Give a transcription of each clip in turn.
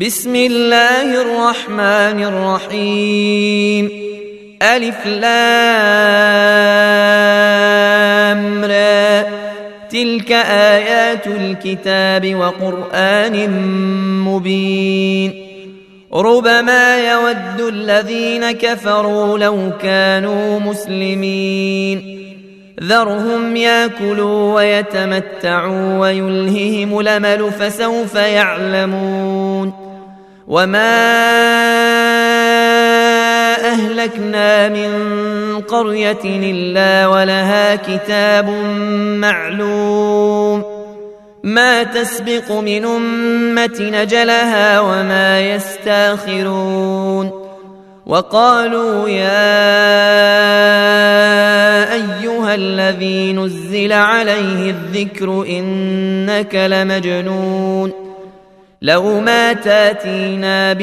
بسم الله الرحمن الرحيم. ألف لام را، تلك آيات الكتاب وقرآن مبين. ربما يود الذين كفروا لو كانوا مسلمين. ذرهم ياكلوا ويتمتعوا ويلههم الأمل فسوف يعلمون. وما أهلكنا من قرية إلا ولها كتاب معلوم، ما تسبق من أمة أجلها وما يستاخرون. وقالوا يا أيها الذي نزل عليه الذكر إنك لمجنون، لو ما تاتينا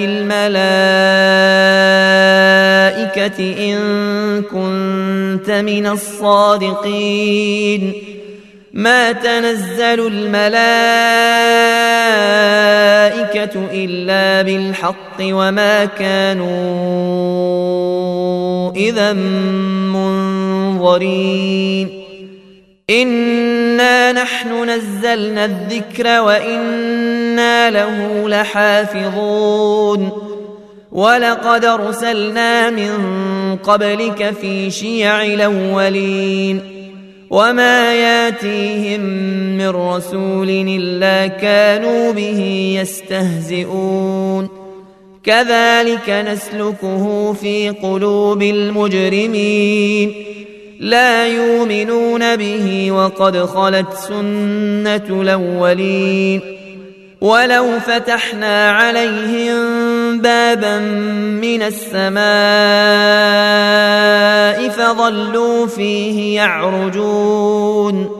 بالملائكة إن كنت من الصادقين. ما تنزل الملائكة إلا بالحق وما كانوا إذا منظرين. إنا نحن نزلنا الذكر وإنا له لحافظون. ولقد أرسلنا من قبلك في شيع الأولين، وما ياتيهم من رسول إلا كانوا به يستهزئون. كذلك نسلكه في قلوب المجرمين، لا يؤمنون به وقد خلت سنة الأولين. ولو فتحنا عليهم بابا من السماء فظلوا فيه يعرجون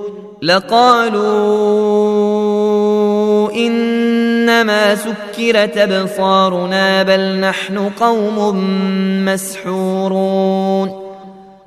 لقالوا إنما سكرت أبصارنا بل نحن قوم مسحورون.